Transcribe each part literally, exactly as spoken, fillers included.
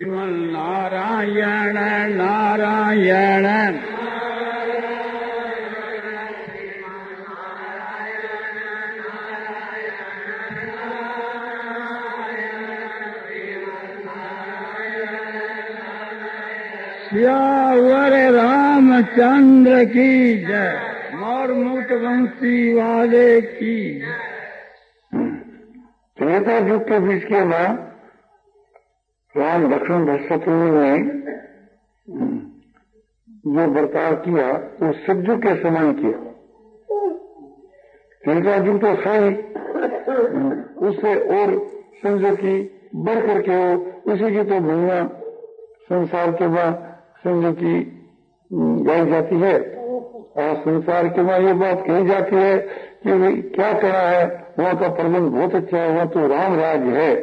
नारायण नारायण सियावर रामचंद्र की जय। मोर मुक्त वंशी वाले की। त्रेता युग के बीच के बाद राम लक्ष्मण शत्रुघ्न ने जो बर्ताव किया वो सज्जु के समान किया। त्रेता युग तो था ही, उससे और समझो की बढ़ करके हो, उसी की तो महिमा संसार के बाद समझो की गाई जाती है। और संसार के बाद ये बात कही जाती है कि क्या करा है, वहाँ का प्रबंध बहुत अच्छा है, वहाँ तो राम राज है।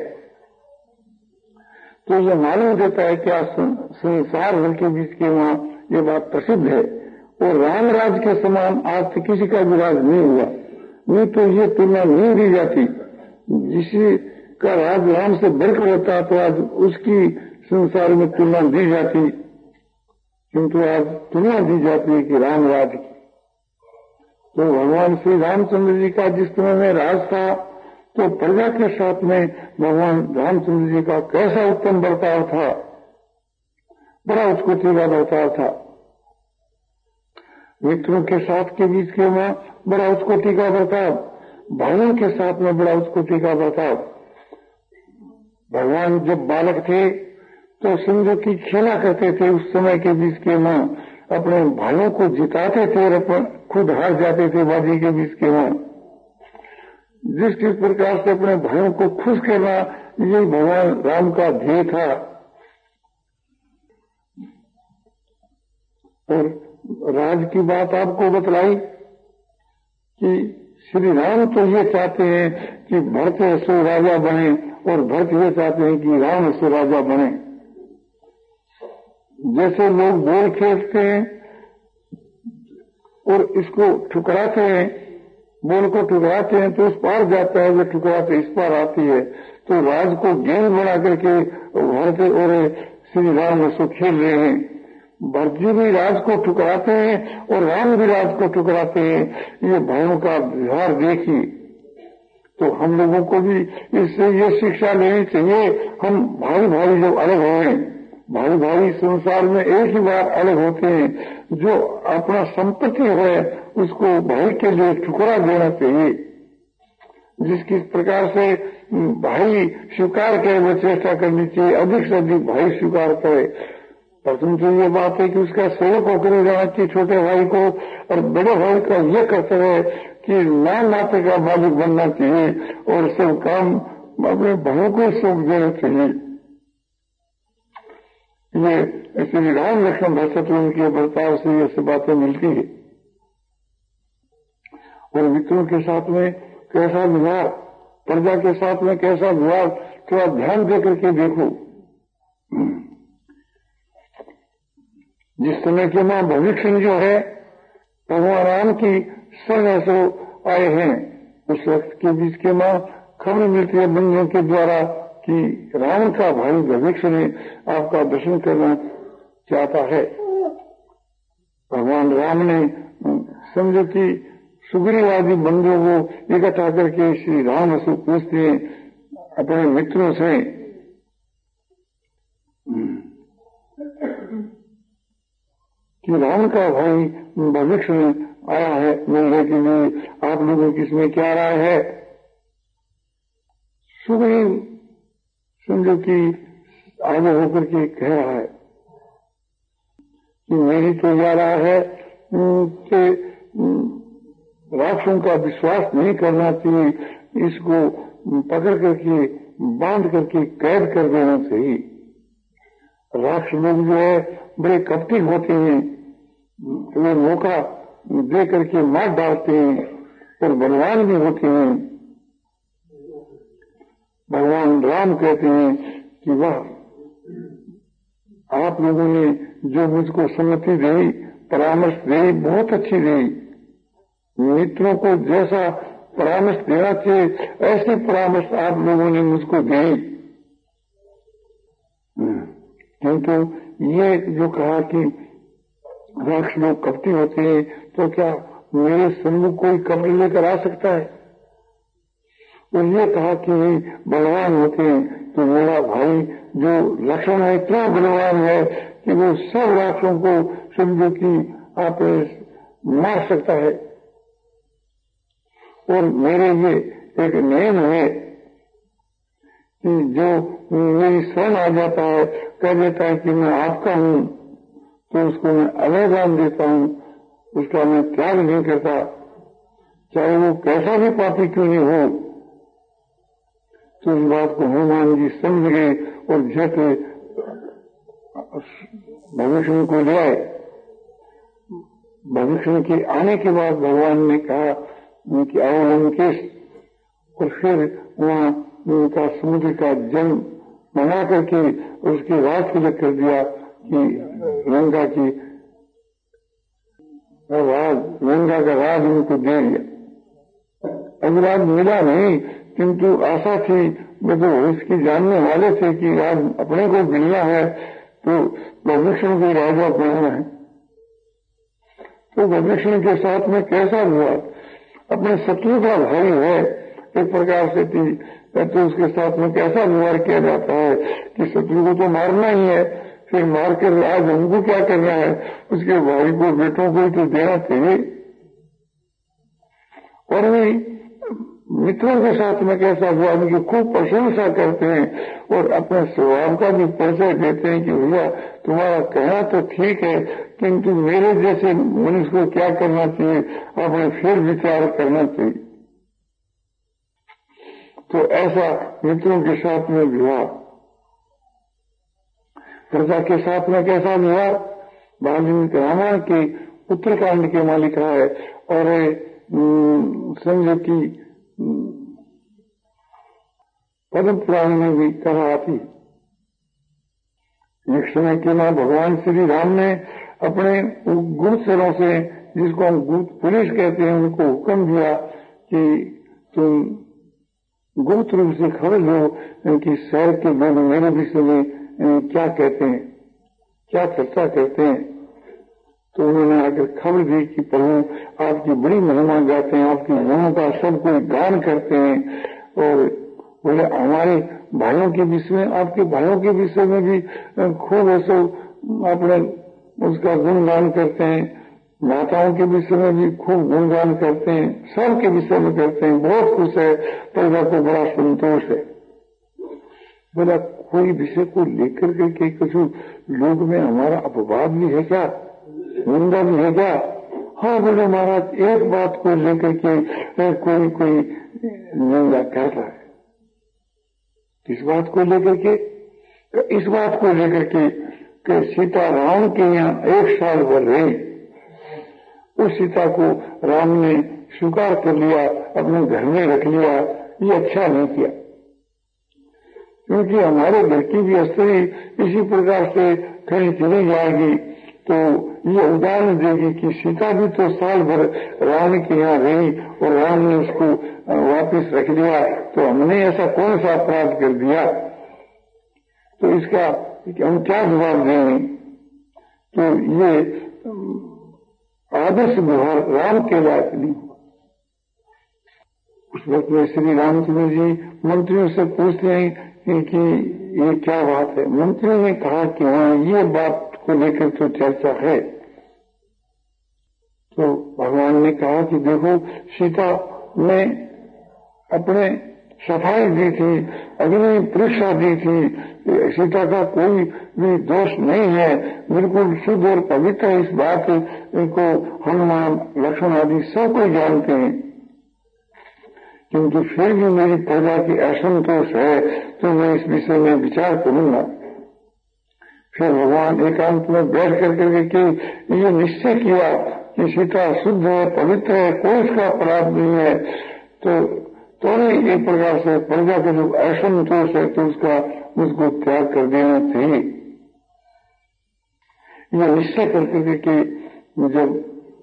तो ये मालूम देता है कि आज संसार भर के बीच के वहाँ ये बात प्रसिद्ध है। और राम राज के समान आज तक किसी का भी राज नहीं हुआ, नहीं तो ये तुलना नहीं दी जाती। जिसी का राज राम से बढ़कर होता तो आज उसकी संसार में तुलना दी जाती, किंतु आज तुलना दी जाती है कि राम राज की। तो भगवान श्री रामचंद्र जी का जिस समय में राज था तो प्रजा के साथ में भगवान रामचंद्र जी का कैसा उत्तम बर्ताव था, बड़ा उत्कोटि का बर्ताव था। मित्रों के साथ के बीच के वहां बड़ा उत्कोटि का बर्ताव, भाइयों के साथ में बड़ा उत्कोटि का बर्ताव। भगवान जब बालक थे तो समझो की खेला करते थे, उस समय के बीच के वहां अपने भाइयों को जिताते थे और खुद हार जाते थे बाजी के बीच के वहां। जिस किस प्रकार से अपने भाइयों को खुश करना, यही भगवान राम का ध्येय था। और राज की बात आपको बतलाई कि श्री राम तो ये चाहते हैं कि भरत सो राजा बने, और भरत ये चाहते हैं कि राम सो राजा बने। जैसे लोग बोल खेलते हैं और इसको ठुकराते हैं, बोल को ठुकराते हैं तो उस पार जाता है, जो ठुकराते इस पार आती है। तो राज को गेंद बना करके भरत और श्री राम उसको खेल रहे हैं। भरत जी भी राज को ठुकराते हैं और राम भी राज को ठुकराते हैं। ये भाइयों का व्यवहार देखिए। तो हम लोगों को भी इससे ये शिक्षा लेनी चाहिए। हम भाई भाई जब अलग हुए, भाई भाई संसार में एक ही बार अलग होते हैं। जो अपना संपत्ति है उसको भाई के लिए ठुकरा देना चाहिए। जिस किस प्रकार से भाई स्वीकार करे वो चेष्टा करनी चाहिए, अधिक से अधिक भाई स्वीकार करे। प्रथम तो ये बात है कि उसका सेवक होकर जाना चाहिए छोटे भाई को, और बड़े भाई का ये कर्तव्य है कि नाम नाते का मालिक बनना चाहिए और सब काम अपने भाइयों को सौंप देना चाहिए। ये श्री राम लक्ष्मण भरत शत्रुघ्न के बर्ताव से ये सब बातें मिलती है। और मित्रों के साथ में कैसा व्यवहार, प्रजा के साथ में कैसा व्यवहार, थोड़ा ध्यान दे करके देखो। जिस समय के मां भविष्य जो है भगवान राम की शरण से आए हैं, उस वक्त के बीच के मां खबर मिलती है बंधुओं के द्वारा कि राम का भाई भविष्य ने आपका दर्शन करना चाहता है। भगवान राम ने समझो कि सुग्रीवादी बंधुओं को इकट्ठा करके श्री राम से पूछते हैं अपने मित्रों से कि राम का भाई भविष्य में आया है मिलने के लिए, आप लोगों की इसमें क्या राय है। सुग्रीव समझो कि आगे होकर के कह रहा है कि मेरी तो यह राय है कि राक्षसों का विश्वास नहीं करना चाहिए, इसको पकड़ करके बांध करके कैद कर देना चाहिए। राक्षस लोग जो है बड़े कपटी होते हैं, वे मौका दे करके मार डालते हैं और बलवान भी होते हैं। भगवान राम कहते हैं कि वह आप लोगों ने जो मुझको सम्मति दी, परामर्श दी, बहुत अच्छी दी। मित्रों को जैसा परामर्श देना चाहिए ऐसे परामर्श आप लोगों ने मुझको दी। किंतु ये जो कहा कि राक्ष लोग कपटी होते हैं, तो क्या मेरे सम्मुख कोई कमल लेकर आ सकता है? और ये कहा कि बलवान होते हैं, तो मेरा भाई जो लक्ष्मण है इतना बलवान है कि वो सब राक्षसों को समझो कि आप मार सकता है। और मेरे ये एक नियम है कि जो मेरी शरण आ जाता है, कह देता है कि मैं आपका हूं, तो उसको मैं अवैधान देता हूं, उसका मैं त्याग नहीं करता, चाहे वो कैसा भी पापी क्यों नहीं हो। तो इस बात को हनुमान जी समझ गए और झट भविष्य को ले आए। भविष्य के आने के बाद भगवान ने कहा कि आओ लंकेश, और फिर वहां उनका समुद्र का जल बना करके उसकी रात तिलक कर दिया कि लंका की राज, लंका का राज उनको दे दिया। अभिराज मिला नहीं, किंतु आशा थी, वो जो इसकी जानने वाले थे कि आज अपने को मिलना है, तो भविष्य को राजा बनाना है। तो भविष्य के साथ में कैसा हुआ? अपने शत्रु का भाई है एक प्रकार से थी, तो उसके साथ में कैसा व्यवहार किया जाता है कि शत्रु को तो मारना ही है, फिर मार कर आज हमको क्या करना है, उसके भाई को बेटों को तो देना चाहिए। और वही मित्रों के साथ में कैसा हुआ, उनकी खूब प्रशंसा करते हैं और अपने स्वभाव का भी परिचय देते हैं कि भैया तुम्हारा कहना तो ठीक है, किंतु मेरे जैसे मनुष्य को क्या करना चाहिए, आपने फिर विचार करना चाहिए। तो ऐसा मित्रों के साथ में विवाह, प्रजा के साथ में कैसा विवाह, वाल्मीकि रामायण के उत्तरकांड के मालिक है। और समझो कि पद्म पुराण में भी कहा आती। एक समय के बाद भगवान श्री राम ने अपने गुप्तचरों से, जिसको हम गुप्त पुलिस कहते हैं, उनको हुक्म दिया कि तुम गुप्त रूप से खबर लो कि शहर के लोग मेरे विषय में क्या कहते हैं, क्या चर्चा करते हैं। तो उन्होंने आकर खबर दी कि प्रभु आपकी बड़ी महिमा गाते हैं, आपकी गुणों का सब कोई गान करते हैं, और बोले हमारे भाइयों के विषय में, आपके भाइयों के विषय में भी खूब ऐसा अपने उसका गुणगान करते हैं, माताओं के विषय में भी खूब गुणगान करते हैं, सबके विषय में करते हैं, बहुत खुश है, प्रजा को बड़ा संतोष है। बोला कोई विषय को लेकर के कुछ लोग में हमारा अपवाद भी है क्या, निंदा भी है क्या? हाँ बोले महाराज, एक बात को लेकर के कोई कोई निंदा कर रहा है। किस बात को लेकर के? इस बात को लेकर के कि सीता राम के यहाँ एक साल भर रही, उस सीता को राम ने स्वीकार कर लिया, अपने घर में रख लिया, ये अच्छा नहीं किया। क्योंकि हमारे घर की भी स्त्री इसी प्रकार से कहीं चली जाएगी तो ये उदाहरण देगी कि सीता भी तो साल भर राम के यहाँ रही और राम ने उसको वापस रख लिया, तो हमने ऐसा कौन सा अपराध कर दिया? तो इसका हम क्या जवाब देंगे? तो ये आदर्श व्यवहार राम के लायक नहीं हुआ। उस वक्त में श्री रामचंद्र जी मंत्रियों से पूछते हैं कि ये क्या बात है। मंत्रियों ने कहा कि हाँ ये बात को लेकर तो चर्चा है। तो भगवान ने कहा कि देखो सीता ने अपने सफाई दी थी, अग्नि परीक्षा दी थी, सीता का कोई भी दोष नहीं है, बिल्कुल शुद्ध और पवित्र इस बात को हनुमान लक्ष्मण आदि सब कोई जानते हैं, क्योंकि फिर भी मेरी प्रजा की असंतोष है तो मैं इस विषय में विचार करूंगा। फिर भगवान एकांत में बैठ करके कि ये निश्चय किया कि सीता शुद्ध है, पवित्र है, कोई इसका अपराध नहीं है, तो तो नहीं एक प्रकार से प्रजा का जो असंतोष है तो उसका उसको त्याग कर देना चाहिए। यह निश्चय करके कि जब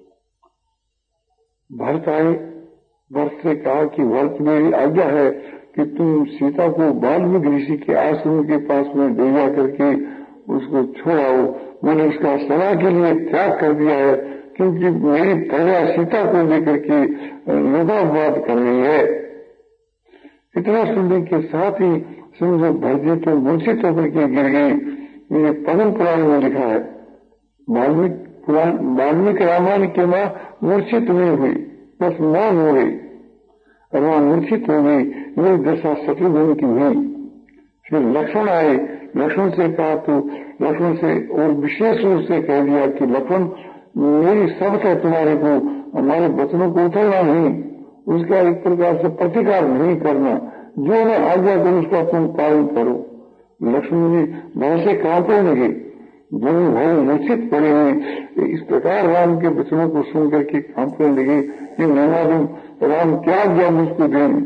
भरत आए, भरत से कहा कि भरत मेरी आज्ञा है कि तुम सीता को वाल्मीकि ऋषि के आश्रम के पास में ले जा करके उसको छोड़ाओ, मैंने उसका सदा के लिए त्याग कर दिया है, क्योंकि मेरी प्रजा सीता को लेकर के निदाबाद करनी है। इतना सुनने के साथ ही समझो भरती तो मूर्छित होकर के गिर गई। ये पद्म पुराण में लिखा है। वाल्मीकि पुराण वाल्मीकि रामायण के मां मूर्छित नहीं हुई, बस मौन हो गई और वहां मूर्छित हो गई। ये दशा शत्रुघ्न की हुई। फिर लक्ष्मण आए, लक्ष्मण से कहा तो लक्ष्मण से और विशेष रूप से कह दिया कि लक्ष्मण मेरी शर्त है तुम्हारे को, हमारे वचनों को उतरना नहीं, उसका एक प्रकार से प्रतिकार नहीं करना, जो मैं आज्ञा करूं उसका तुम पालन करो। लक्ष्मण जी बहुत से कांपने लगे, दोनों भाई मूर्छित पड़े हैं। इस प्रकार राम के वचनों को सुनकर के कांपने लगे कि मैं मालूम राम क्या आज्ञा मुझको दें।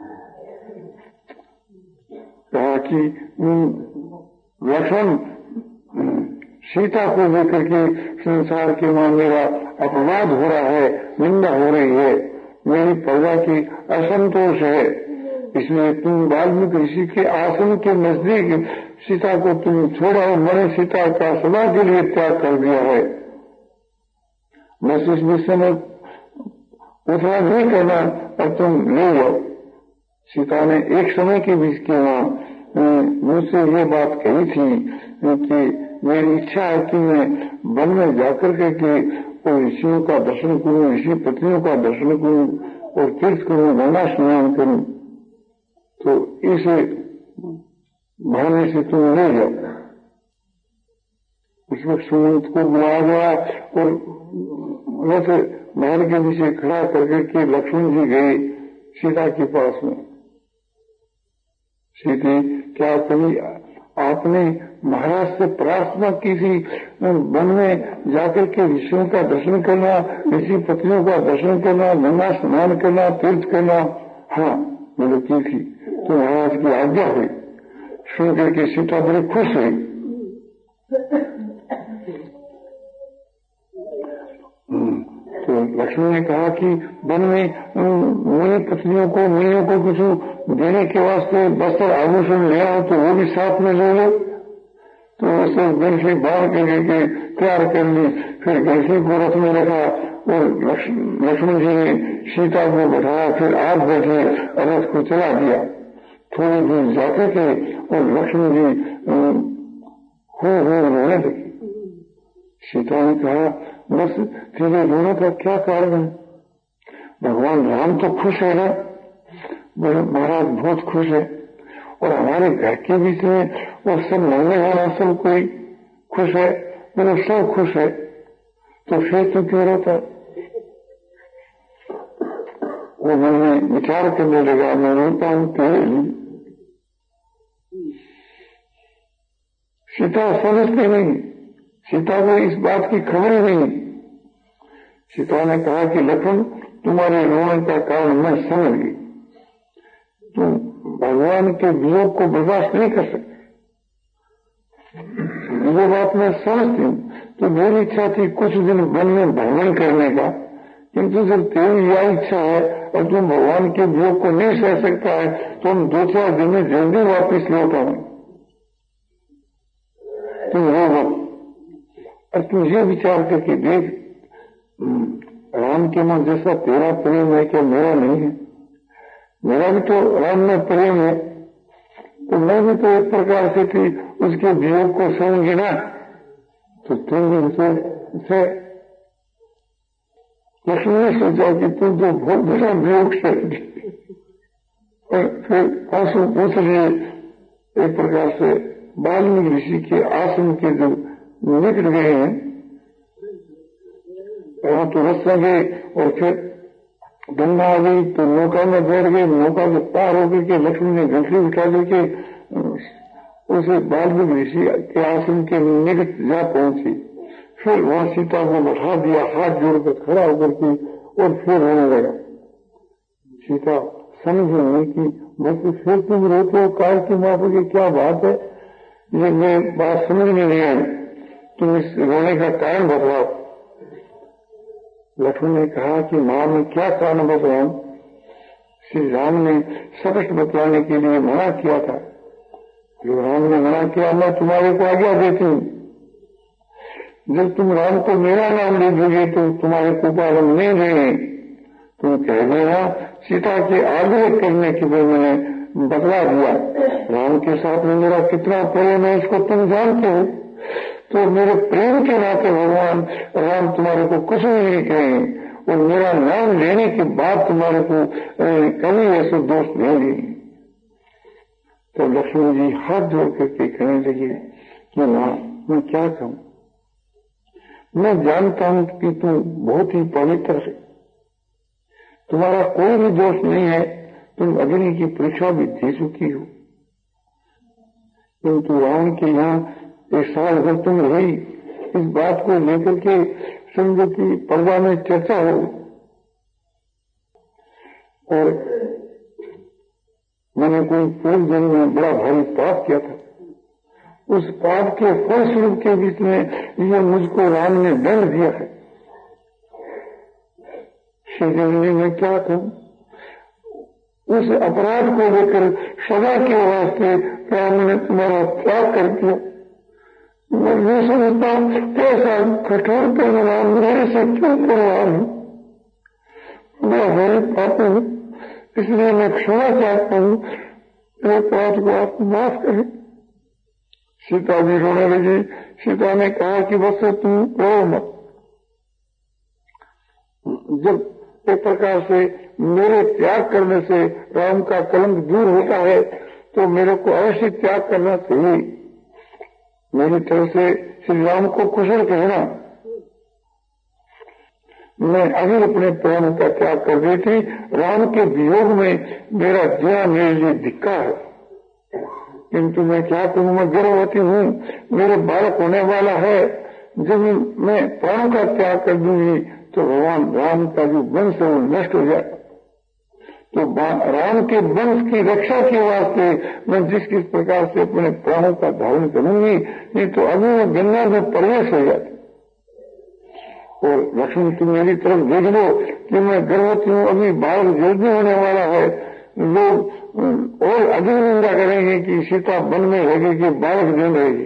कहा कि लक्ष्मण सीता को लेकर के संसार के मां मेरा अपवाद हो रहा है, निंदा हो रही है, मेरी प्रजा की असंतोष है, इसलिए तुम वाल्मीकि ऋषि के आश्रम के नजदीक सीता को तुम छोड़ा और मैंने सीता का सदा के लिए त्याग कर दिया है। बस इस विषय में उतना नहीं करना और तुम ले जाओ। सीता ने एक समय के बीच के वहां मुझसे ये बात कही थी कि मेरी इच्छा है कि मैं वन में जाकर करके और ऋषियों का दर्शन करूं, ऋषि पत्नियों का दर्शन करूं और तीर्थ करूं, गंगा स्नान करूं। तो इस बहाने से तुम ले जाओ। उस वक्त सुमंत को बुलाया गया और वैसे महल के नीचे खड़ा करके के लक्ष्मण जी गए सीता के पास में। सीते, क्या कभी आपने महाराज से प्रार्थना की थी वन में जाकर के ऋषियों का दर्शन करना, ऋषि पत्नियों का दर्शन करना, गंगा स्नान करना, तीर्थ करना? हाँ, मैंने की थी, तो महाराज की आज्ञा हुई। सुन करके सीता बड़ी खुश हुई। तो लक्ष्मण ने कहा कि वन में मेरी पत्नियों को मुनियों को कुछ देने के वास्ते वस्त्र आभूषण ले आओ, तो वो भी साथ में ले लो। तो उसने गलसी बाहर करके तैयार कर ली। फिर गलसी को रथ में रखा और लक्ष्मण जी ने सीता को बैठाया। फिर आप बैठे और रथ को चला दिया। थोड़ी दूर जाते थे और लक्ष्मण जी हो हो रोने लगे। सीता ने कहा, बस तेरे रोने का क्या कारण है? भगवान राम तो खुश है ना, महाराज बहुत खुश है, और हमारे घर के बीच में और सब मांगने वाला सब कोई खुश है, मेरा सब खुश है, तो फिर तो क्यों रोता? वो मन में विचार करने लगा, मैं रोता हूं तेरे लिए। सीता समझती नहीं, सीता को इस बात की खबर ही नहीं। सीता ने कहा कि लक्ष्मण, तुम्हारे रोने का कारण मैं समझ गई, तुम भगवान के वियोग को बर्दाश्त नहीं कर सकते, वो बात मैं समझती हूँ। तो मेरी इच्छा थी कुछ दिन वन में भ्रमण करने का, किंतु जब तेरी यह इच्छा है और तुम भगवान के वियोग को नहीं सह सकता है, तो हम दो चार दिन में जल्दी वापिस लौट आए। तुम रो और तुम ये विचार करके देख, राम के मन जैसा तेरा प्रेम है क्या मेरा नहीं है? मेरा भी तो राम में प्रेम है, तो मैं भी तो एक प्रकार से थी उसके वियोग को सहूंगी ना। तो तुम भी उसे लक्ष्मण ने सोचा कि तुम तो बहुत बड़ा वियोग सहेगी, और फिर आंसू पूछ लिए। एक प्रकार से वाल्मीकि ऋषि के आश्रम के जो निकट गए हैं वहां तो रस गए, और फिर गंगा आ गई तो नौका में बैठ गए। नौका में पार होकर के लक्ष्मण ने घंटी उठा करके उसे वाल्मीकि ऋषि के आश्रम के निकट जा पहुंची। फिर वहां सीता को बैठा दिया, हाथ जोड़कर खड़ा होकर के, और फिर रोने लगा। सीता समझ नहीं कि बस फिर तुम रोते हो, काल की माफी की क्या बात है, ये मैं बात समझ में नहीं आई, तुम इस रोने का कारण बताओ। लक्ष्मण ने कहा कि मां में क्या कारण बताऊं? श्री राम ने स्पष्ट बतलाने के लिए मना किया था। जो राम ने मना किया मैं तुम्हारे को आज्ञा देती हूँ, जब तुम राम को मेरा नाम दे दोगे तो तुम्हारे को पालन नहीं देंगे। तुम कह देना सीता के आग्रह करने के लिए मैंने बदला दिया, राम के साथ में मेरा कितना प्रेम है इसको तुम जानते हो, तो मेरे प्रेम के नाते भगवान राम तुम्हारे को कुछ भी नहीं कहेंगे और मेरा नाम लेने के बाद तुम्हारे को कभी ऐसे दोष देंगे। तो लक्ष्मण जी हाथ जोड़ करके कहने लगे कि मां मैं क्या कहूं, मैं जानता हूं कि तुम बहुत ही पवित्र है, तुम्हारा कोई भी दोष नहीं है, तुम अग्नि की परीक्षा भी दे चुकी हो, किंतु रावण के यहाँ एक साल भर तुम रही, इस बात को लेकर के समझो कि पर्दा में चर्चा हो और मैंने कोई पूर्व जन्म में बड़ा भारी पाप किया था, उस पाप के फलस्वरूप के बीच में ये मुझको राम ने दंड दिया है। श्रीदेवी मैं क्या कहूं, उस अपराध को लेकर सदा के वास्ते राम ने तुम्हारा त्याग कर दिया। मैं ये समझता हूं कैसा कठोर परिणाम मेरे से क्यों करवा हूं, मैं बड़े पापी हूं, इसलिए मैं क्षमा चाहता हूं, मेरे पाप को आप माफ करें। सीता भी रोने लगी। सीता ने कहा कि बस तुम रो मत, जब एक प्रकार से मेरे त्याग करने से राम का कलंक दूर होता है तो मेरे को अवश्य त्याग करना चाहिए। मेरी तरफ से श्री राम को कुशल कहना, मैं अभी अपने प्राणों का त्याग कर देती, राम के वियोग में मेरा जीना मेरे लिए धिक्कार है, किंतु मैं क्या करूं, मैं गर्भवती हूं, मेरे बालक होने वाला है, जब मैं प्राणों का त्याग कर दूंगी तो भगवान राम का जो वंश है वो नष्ट हो जाएगा। तो राम के वंश की रक्षा के वास्ते मैं जिस किस प्रकार से अपने प्राणों का धारण करूंगी, नहीं तो अभी मैं गंगा में प्रवेश हो जाती। और लक्ष्मण तुम मेरी तरफ देख लो कि मैं गर्भवती हूं, अभी बालक जल्दी होने वाला है, लोग और अधिक निंदा करेंगे कि सीता वन में रहेगी कि बालक जन रहेगी।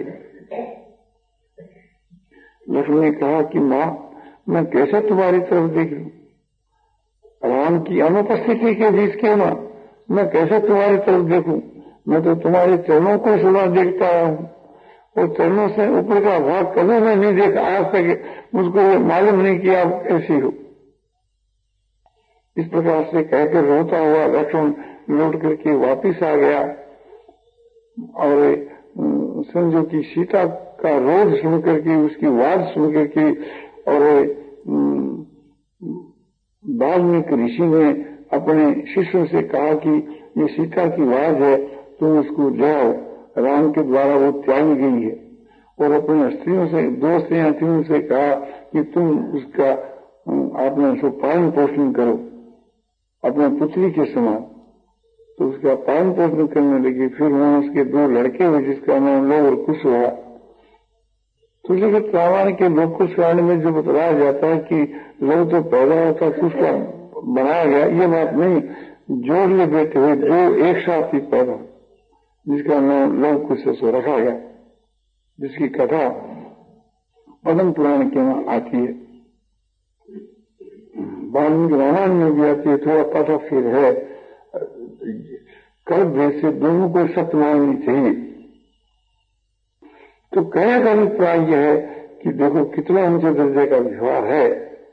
लक्ष्मण ने कहा कि मां मैं कैसे तुम्हारी तरफ देख लूं, राम की अनुपस्थिति के बीच क्यों ना मैं कैसे तुम्हारी तरफ देखूं, मैं तो तुम्हारे चरणों को सदा देखता आया हूं और चरणों से ऊपर का भाग कभी मैं नहीं देखा आज तक, मुझको ये मालूम नहीं कि आप कैसी हो। इस प्रकार से कहकर रोता हुआ लक्ष्मण लौट करके वापिस आ गया और समझो कि सीता का रोज सुन करके, उसकी आवाज सुन करके, और वाल्मीकि ऋषि ने अपने शिष्यों से कहा कि ये सीता की आवाज है, तुम उसको जाओ, राम के द्वारा वो त्यागी गई है, और अपने स्त्रियों से, दो स्त्रियां थी, उनसे कहा कि तुम उसका आपने उसको पालन पोषण करो अपने पुत्री के समान। तो उसका पालन पोषण करने लगी। फिर वहां उसके दो लड़के हुए जिसका नाम लोग और कुश हुआ। तुलसीगढ़ रामायण के लोग कुश कांड में जो बताया जाता है कि लोग तो पैदा होता कुश का बनाया गया, ये बात नहीं, जोड़ ले बेटे हुए जो एक साथ ही पैदा, जिसका नाम लोग कुश से रखा गया, जिसकी कथा पद्म पुराण के वहां आती है, वाल्मीकि रामायण में भी आती है। थोड़ा पाठा फिर है, कर्म भेद से दोनों को सत्य माननी चाहिए। तो कहने का अभिप्राय यह है कि देखो कितना ऊंचे दर्जे का व्यवहार है,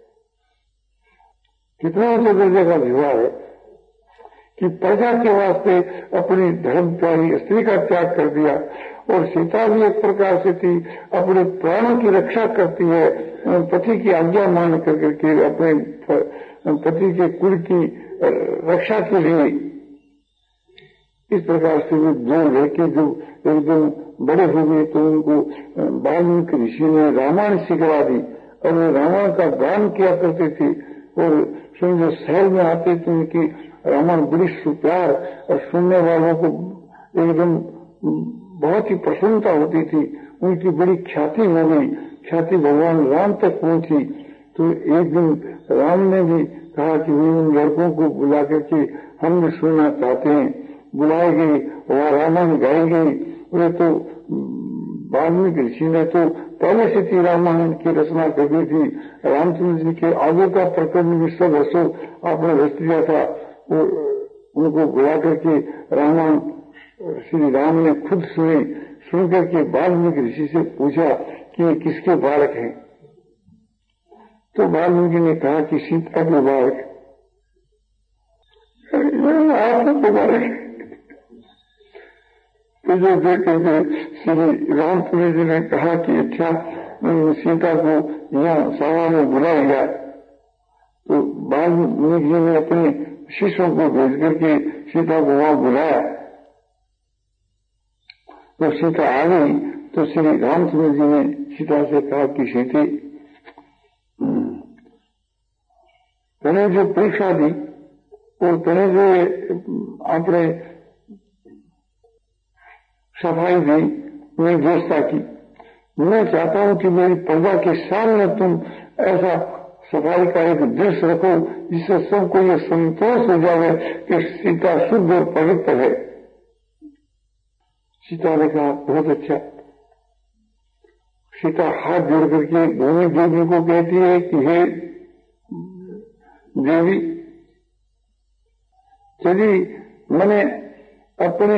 कितना ऊंचे दर्जे का व्यवहार है कि प्रजा के वास्ते अपनी धर्म प्यारी स्त्री का त्याग कर दिया। और सीता भी एक प्रकार से थी, अपने प्राणों की रक्षा करती है, पति की आज्ञा मान करके अपने पति के कुल की रक्षा के लिए। इस प्रकार से वो दो लड़के जो एकदम बड़े हो गए तो उनको वाल्मीकि ऋषि ने रामायण सिखवा दी और वे रामायण का गान किया करते थे। और समझो शहर में आते थे उनकी रामायण बड़ी सुप्यार और सुनने वालों को एकदम बहुत ही प्रसन्नता होती थी। उनकी बड़ी ख्याति हो गई, ख्याति भगवान राम तक पहुंची। तो एक दिन राम ने भी कहा कि वे उन लड़कों को बुला करके हम भी सुनना चाहते हैं। बुलाई गई, वहां रामायण गाई गई वे तो वाल्मीकि ऋषि ने तो पहले से ही रामायण की रचना कर दी थी। रामचंद्र जी के आगे का प्रकरण भी सब रसो आपने रच दिया था। वो उनको बुला करके रामायण श्री राम ने खुद सुने। सुनकर के वाल्मीकि ऋषि से पूछा कि ये किसके बालक हैं? तो वाल्मीकि ने कहा कि सीता के बालक। आपके बालक तो जो देखे थे श्री रामचंद्र जी ने कहा कि अच्छा सीता को यहाँ सभा में बुलाएगा। तो वाल्मीकि जी ने अपने शिष्यों को भेज करके सीता को वहां बुलाया। तो सीता आ गई तो श्री रामचंद्र जी ने सीता से कहा कि सीते तने जो परीक्षा दी और तने जो अपने सफाई दी, मेरी व्यवस्था की, मैं चाहता हूं कि मेरी प्रजा के सामने तुम ऐसा सफाई का एक दृश्य रखो जिससे सबको ये संतोष हो जाए कि सीता शुद्ध और पवित्र है। सीता ने कहा बहुत अच्छा। सीता हाथ जोड़ करके भूमि देवी को कहती है कि हे देवी, यदि मैंने अपने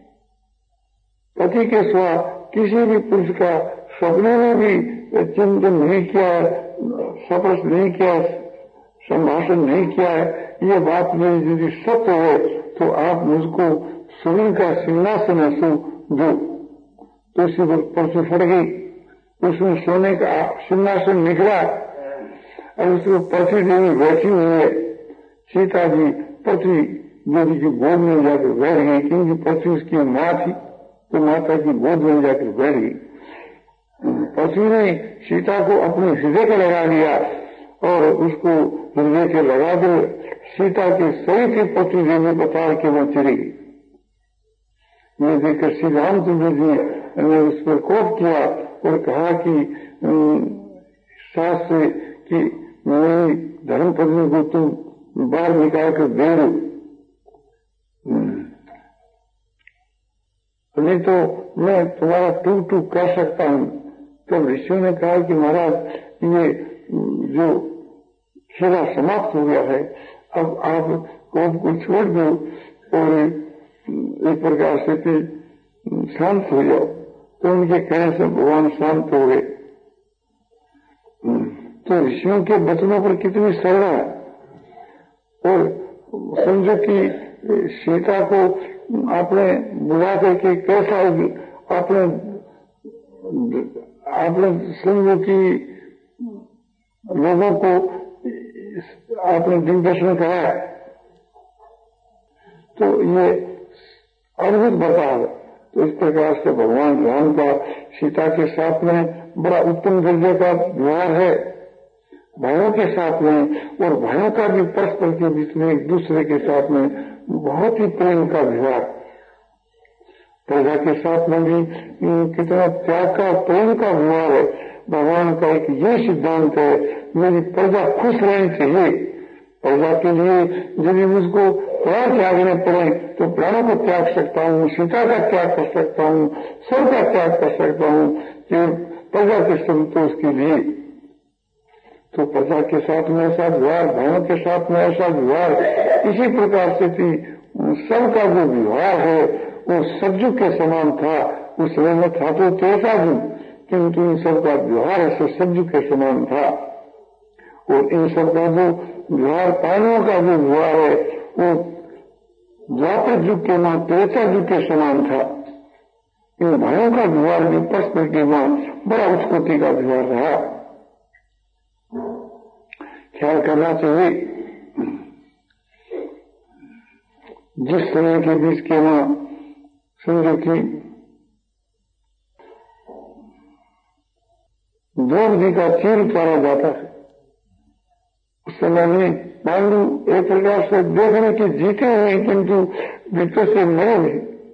पति के सिवा किसी भी पुरुष का सपने में भी चिंतन नहीं किया, स्पर्श नहीं किया, संभाषण नहीं किया है, ये बात मेरी यदि सत्य है तो आप मुझको स्वर्ण का सिंहासन ऐसो दो। तो उसी वक्त परसों फट गई, उसमें सोने का सिंहासन निकला और उसको पृथ्वी देवी बैठी हुई है। सीता जी पृथ्वी देवी की गोद में जाकर बैठ गई, क्योंकि पृथ्वी उसकी माँ थी तो माता की गोद में जाकर बैठ गई। पृथ्वी ने सीता को अपने हृदय को लगा लिया और उसको हृदय के लगा कर सीता के सही के पृथ्वी देवी बता के वो चली गई। ये देखकर श्री रामचंद्र जी ने उस पर कोप किया और कहा कि सास से कि मेरी धर्म पत्नी को तुम बाहर निकाल कर दे दो, नहीं तो मैं तुम्हारा टूक टूक कर सकता हूं। तो ऋषियों ने कहा कि महाराज ये जो खेला समाप्त हो गया है, अब आप कोप को छोड़ दो और एक प्रकार से शांत हो जाओ। तो उनके कहने से भगवान शांत हो गए। तो ऋषियों के वचनों पर कितनी श्रद्धा है। और समझो कि सीता को आपने बुला करके कैसा आपने आपने समझो कि लोगों को आपने दिग्दर्शन कराया, तो ये अद्भुत बर्ताव है। तो इस प्रकार से भगवान राम का सीता के साथ में बड़ा उत्तम दर्जे का व्यवहार है, भाइयों के साथ में, और भाइयों का भी परस्पर के बीच में एक दूसरे के साथ में बहुत ही प्रेम का व्यवहार। प्रजा के साथ में भी कितना त्याग का प्रेम का व्यवहार है। भगवान का एक ये सिद्धांत है, मेरी प्रजा खुश रहनी चाहिए। प्रजा के लिए यदि मुझको प्राण त्यागने पड़े तो प्राणों को त्याग सकता हूँ, सीता का त्याग कर सकता हूँ, सब का त्याग कर सकता हूँ कि प्रजा के संतोष के लिए। तो प्रजा के साथ में ऐसा व्यवहार, भाइयों के साथ में ऐसा व्यवहार, इसी प्रकार से थी सबका जो व्यवहार है वो सज्जु के समान था। उस समय में था तो कैसा भी, किंतु इन सबका व्यवहार ऐसे सज्जु के समान था। और इन सबका जो व्यवहार, पानियों का जो व्यवहार है वो द्वापर युग के मां त्रेता युग के समान था। इन भाइयों का व्यवहार भी परस्पर के मां बड़ा उत्पत्ति का व्यवहार रहा। ख्याल करना चाहिए, जिस समय के बीच के मां समझो कि द्रौपदी का चीर उतारा जाता है, उस समय में पांडु एक प्रकार से देखने की जीते हुए किंतु भीतर से मरे हुए,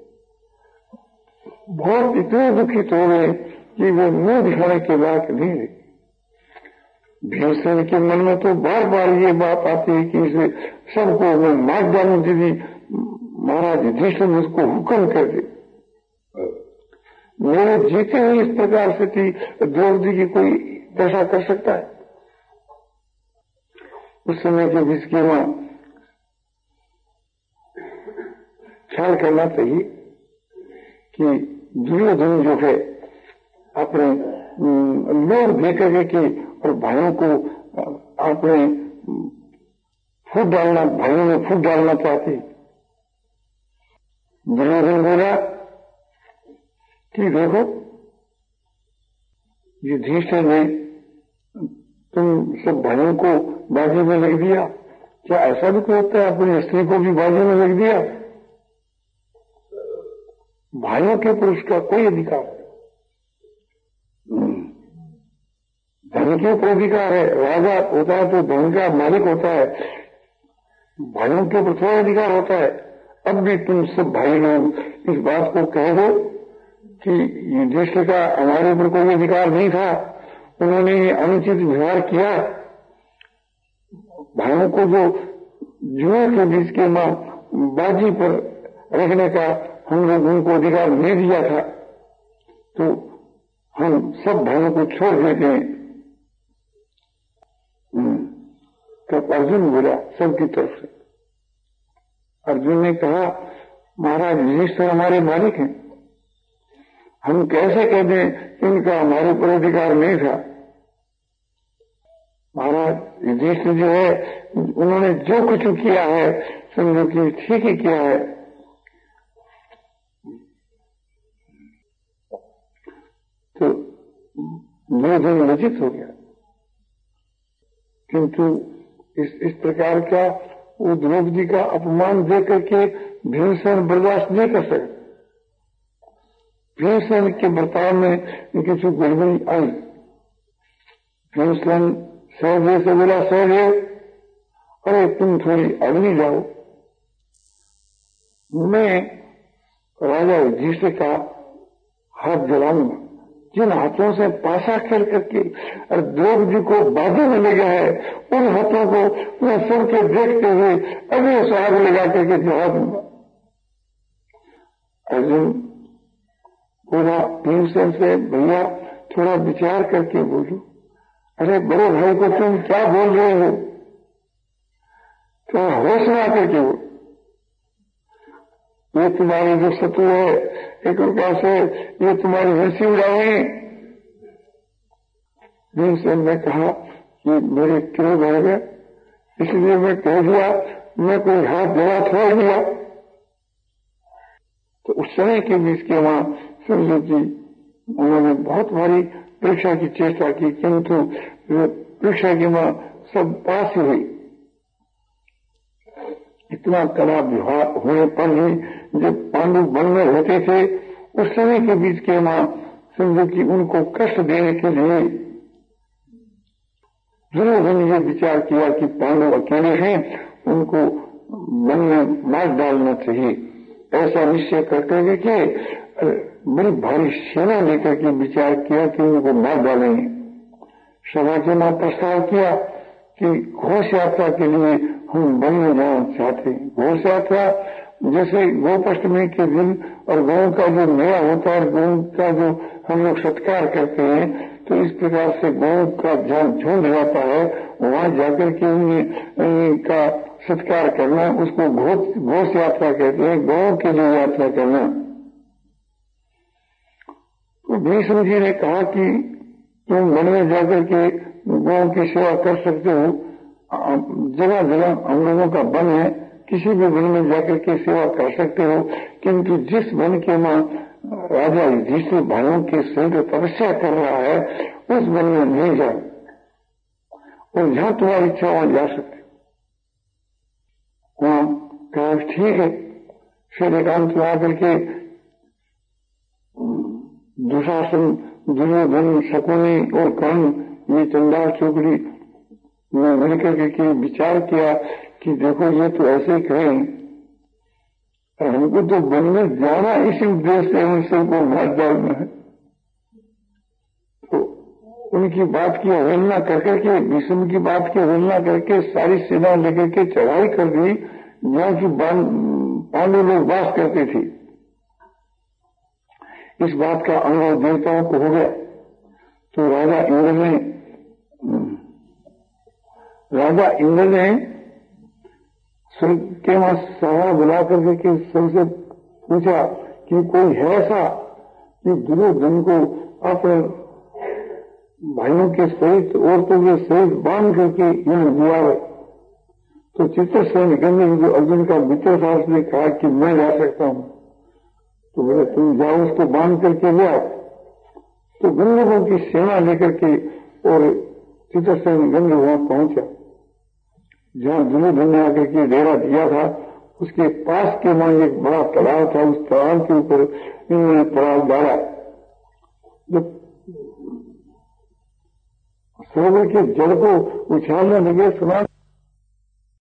बहुत इतने दुखित हो गए कि वो मुंह दिखाने के लायक नहीं रहे। भीमसेन के मन में तो बार बार ये बात आती है कि इसे सबको मैं मार डालूं, यदि महाराज युधिष्ठिर मुझको हुक्म कर दे। मेरे जीते हुए इस प्रकार से थी, द्रौपदी की कोई दशा कर सकता है? उस समय के जिसकी मां ख्याल करना चाहिए कि दुर्योधन जो है अपने लोग देकर के और भाइयों को अपने फूट डालना, भाइयों में फूट डालना चाहती। दुर्योधन बोला कि देखो युधिष्ठिर ने तुम सब भाइयों को बाजी में लग दिया, क्या ऐसा भी कोई होता है अपनी स्त्री को भी बाजी में लग दिया? भाइयों के पुरुष का कोई अधिकार नहीं, धन के ऊपर अधिकार है। राजा होता है तो धन का मालिक होता है, भाइयों के ऊपर थोड़ा अधिकार होता है। अब भी तुम सब भाई लोग इस बात को कह दो कि युधिष्ठिर का हमारे ऊपर कोई अधिकार नहीं था, उन्होंने अनुचित व्यवहार किया, भाइयों को जो जुए के बीच के मां बाजी पर रखने का हम लोग उनको अधिकार नहीं दिया था, तो हम सब भाइयों को छोड़ देते हैं। तो अर्जुन बोला सबकी तरफ से। अर्जुन ने कहा महाराज युधिष्ठिर हमारे मालिक हैं, हम कैसे कह दें कि इनका हमारे ऊपर अधिकार नहीं था? महाराज युधिष्ठिर जो है उन्होंने जो कुछ किया है समझो कि ठीक ही किया है। तो दुर्योधन लज्जित हो गया, किंतु इस इस प्रकार का वो द्रौपदी का अपमान देख करके भीमसेन बर्दाश्त नहीं कर सके। भीमसेन के बर्ताव में किसी गड़बड़ी आई। भीमसेन सहदेव से बोला सहदेव अरे तुम थोड़ी अग्नि जाओ, मैं राजा युधिष्ठिर का हाथ जलाऊंगा। जिन हाथों से पासा खेल करके और द्रौपदी को बांधने में लगा है उन हाथों को मैं सबके देखते हुए अभी साग लगा करके जला दूंगा। अर्जुन बोला भीमसेन से भैया थोड़ा विचार करके बोलो। अरे बड़े भाई को तुम क्या बोल रहे हो, थोड़ा होश में आकर के बोलो। ये तुम्हारे जो शत्रु है एक प्रकार से ये तुम्हारी हंसी उड़ाए। भीमसेन ने कहा कि मेरे क्यों बढ़ गए, इसलिए मैं कह दिया, मैं कोई हाथ जला छोड़ दिया। तो उस समय के बीच के वहां समझो जी उन्होंने बहुत भारी परीक्षा की चेष्टा की, किंतु परीक्षा की मां सब पास ही हुई। इतना कड़ा विवाह होने पर भी जब पांडु वन में रहते थे उस समय के बीच के मां समझो कि उनको कष्ट देने के लिए दुर्योधन ने विचार किया कि पांडव अकेले हैं, उनको वन में मार डालना चाहिए। ऐसा निश्चय करते हुए कि बड़ी भारी सेना लेकर के विचार किया कि उनको मार डालेंगे। सभा के मां प्रस्ताव किया कि घोष यात्रा के लिए हम वन में जाना चाहते हैं। घोष यात्रा जैसे गोपाष्टमी के दिन और गौ का जो मेला होता है, गौ का जो हम लोग सत्कार करते हैं, तो इस प्रकार से गौ का जहाँ झुंड रहता है वहां जाकर के उनका सत्कार करना, उसको घोष यात्रा कहते हैं, गौ के लिए यात्रा करना। तो भीष्म जी ने कहा कि तुम वन में जाकर के गौ की सेवा कर सकते हो, जगह जगह हम लोगों का वन है, किसी भी वन में जाकर के सेवा कर सकते हो, किंतु जिस वन के मां राजा युधिष्ठिर भाइयों के सहित तपस्या कर रहा है उस वन में नहीं जाओ, और जहां तुम्हारी इच्छा वहां जा सकते हो। वहां कहा ठीक है। फिर एकांत में आकर के दुशासन, दुर्योधन, शकुनी और कर्ण ये चंडाल चौकड़ी में मिलकर के विचार किया कि देखो ये तो ऐसे कहें, हमको तो वन में जाना इसी उद्देश्य से उन सबको मार डालना है। तो उनकी बात की अवहेलना करके के भीष्म की बात की अवहेलना करके सारी सेना लेकर के चढ़ाई कर दी जहाँ की पांडव लोग वास करते थे। इस बात का अनुभव देवताओं को हो गया। तो राजा इंद्र ने राजा इंद्र ने स्वर्ग के वहां सभा बुला करके कि सबसे पूछा कि कोई है ऐसा कि दुर्योधन को अपने भाइयों के सहित औरतों के सहित बांध करके युद्ध बुलावे। तो चित्रसेन गंधर्व जो अर्जुन का मित्र था उसने कहा कि मैं जा सकता हूं। तो बोले तुम जाओ उसको बांध करके ले आओ। तो गंधर्वों की सेना लेकर के और चित्रसेन गंधर्व वहां पहुंचा जहां दुर्योधन ने आकर के डेरा दिया था। उसके पास के वहां एक बड़ा तालाब था, उस तालाब के ऊपर इन्होंने पड़ाव डाला। जब सरोवर के जल को उछालने लगे सुना